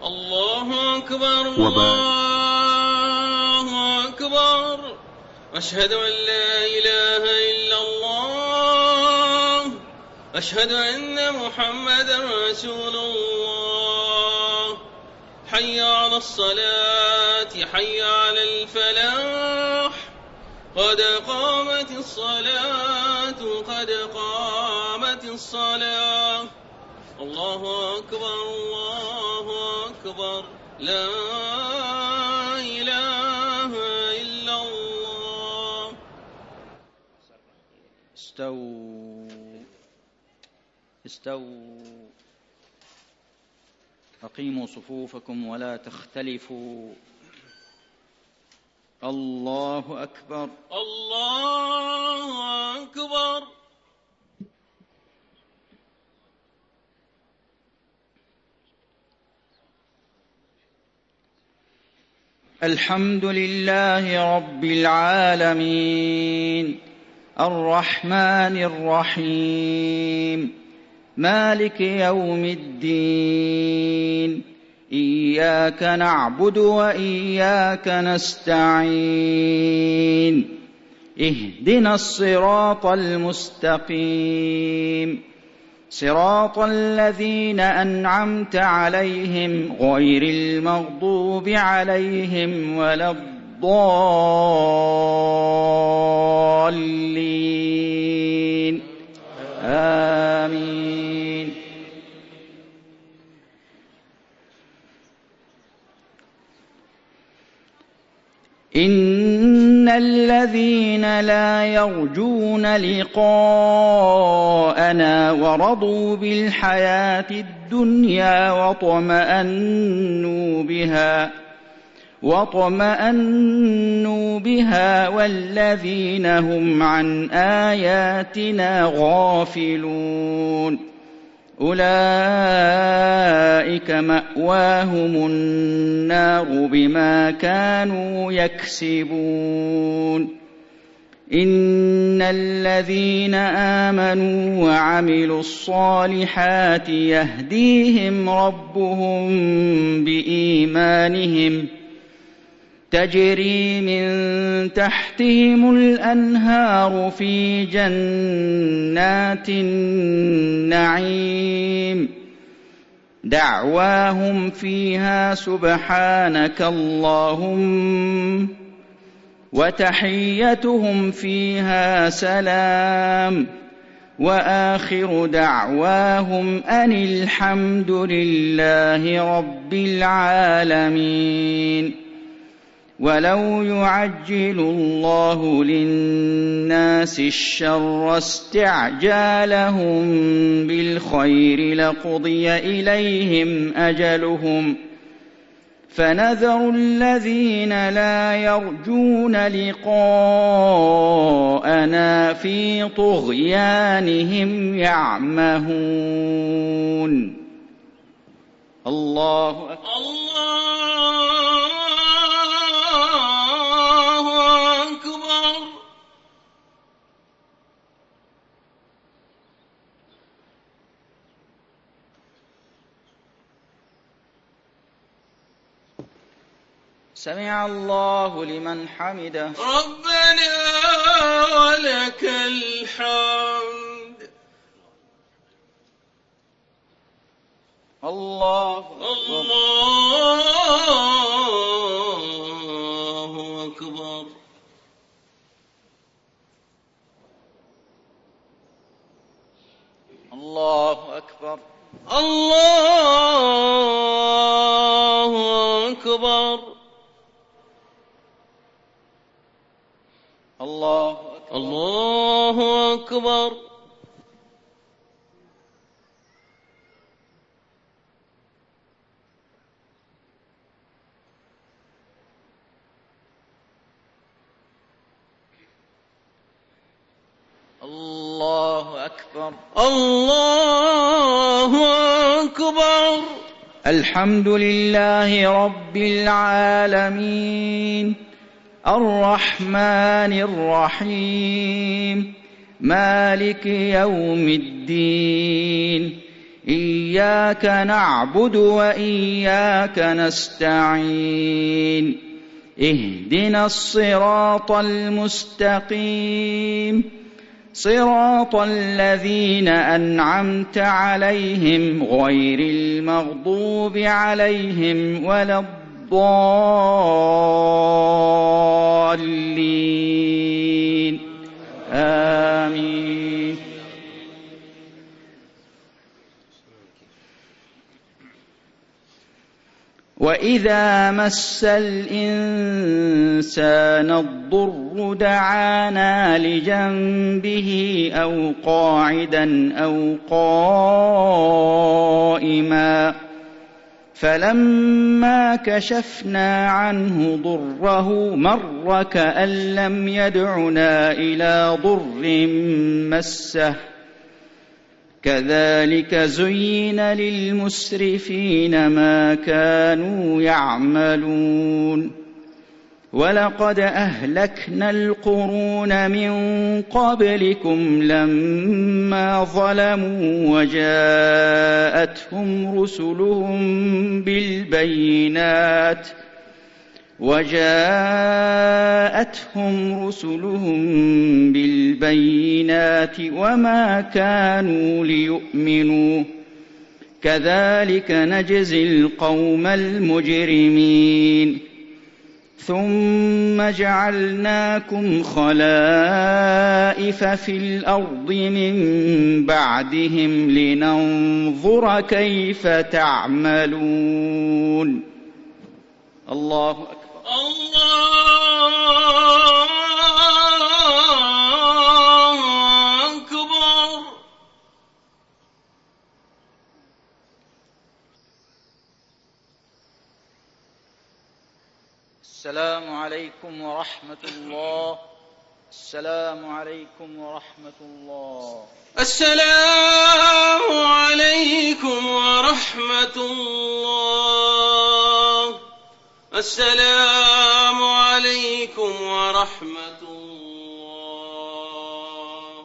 الله أكبر الله أكبر. أشهد أن لا إله إلا الله. أشهد أن محمدا رسول الله. حي على الصلاة حي على الفلاح. قد قامت الصلاة قد قامت الصلاة. الله أكبر الله أكبر. لا إله إلا الله. استووا أقيموا صفوفكم ولا تختلفوا. الله أكبر الله أكبر. الحمد لله رب العالمين الرحمن الرحيم مالك يوم الدين. إياك نعبد وإياك نستعين. اهدنا الصراط المستقيم صراط الذين أنعمت عليهم غير المغضوب عليهم ولا الضالين. آمين. إن الذين لا يرجون لقاءنا ورضوا بالحياة الدنيا واطمأنوا بها والذين هم عن آياتنا غافلون أولئك مأواهم النار بما كانوا يكسبون. إن الذين آمنوا وعملوا الصالحات يهديهم ربهم بإيمانهم تجري من تحتهم الأنهار في جنات النعيم دعواهم فيها سبحانك اللهم وتحيتهم فيها سلام وآخر دعواهم أن الحمد لله رب العالمين. ولو يعجل الله للناس الشر استعجالهم بالخير لقضي إليهم أجلهم فنذر الذين لا يرجون لقاءنا في طغيانهم يعمهون. الله أكبر سمع الله لمن حمده. ربنا ولك الحمد. الله أكبر. الله أكبر. الله أكبر. الله أكبر. الله أكبر. الله أكبر. الله أكبر. الحمد لله رب العالمين الرحمن الرحيم مالك يوم الدين. إياك نعبد وإياك نستعين اهدنا الصراط المستقيم صراط الذين أنعمت عليهم غير المغضوب عليهم ولا الضالين آمين. وإذا مس الإنسان الضر دعانا لجنبه أو قاعدا أو قائما فلما كشفنا عنه ضره مر كأن لم يدعنا إلى ضر مسه كذلك زين للمسرفين ما كانوا يعملون ولقد أهلكنا القرون من قبلكم لما ظلموا وجاءتهم رسلهم بالبينات وما كانوا ليؤمنوا كذلك نجزي القوم المجرمين ثم جعلناكم خلائف في الأرض من بعدهم لننظر كيف تعملون. الله أكبر. الله أكبر. السلام عليكم ورحمة الله. السلام عليكم ورحمة الله. السلام عليكم ورحمة الله. السلام عليكم ورحمة الله.